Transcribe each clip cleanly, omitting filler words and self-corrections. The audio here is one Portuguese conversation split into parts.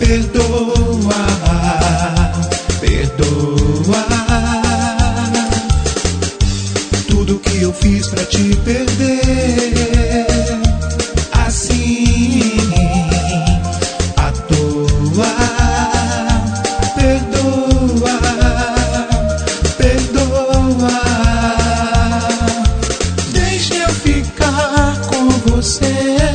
perdoa, perdoa tudo que eu fiz pra te perder, assim, à toa. Perdoa, perdoa, deixa eu ficar com você.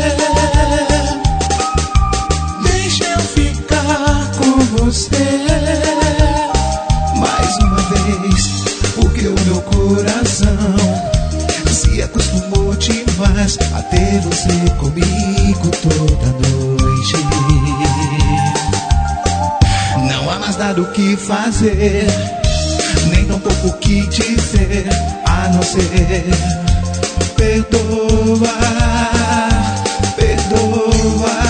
Mais uma vez, porque o meu coração se acostumou demais a ter você comigo toda noite. Não há mais nada o que fazer, nem tão pouco o que dizer, a não ser perdoa, perdoa.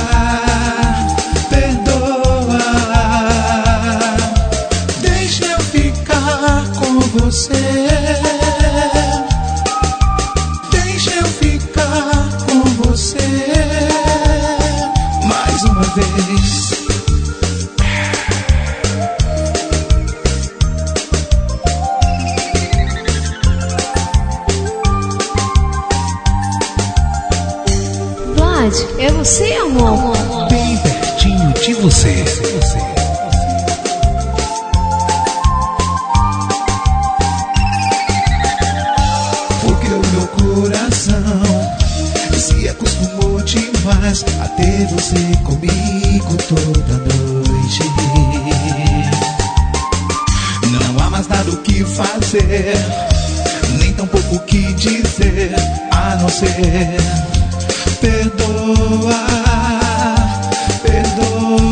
Você, deixa eu ficar com você mais uma vez. Vlad, é você, amor? Bem pertinho de você. Se acostumou demais a ter você comigo toda noite. Não há mais nada o que fazer, nem tão pouco o que dizer, a não ser perdoa, perdoa.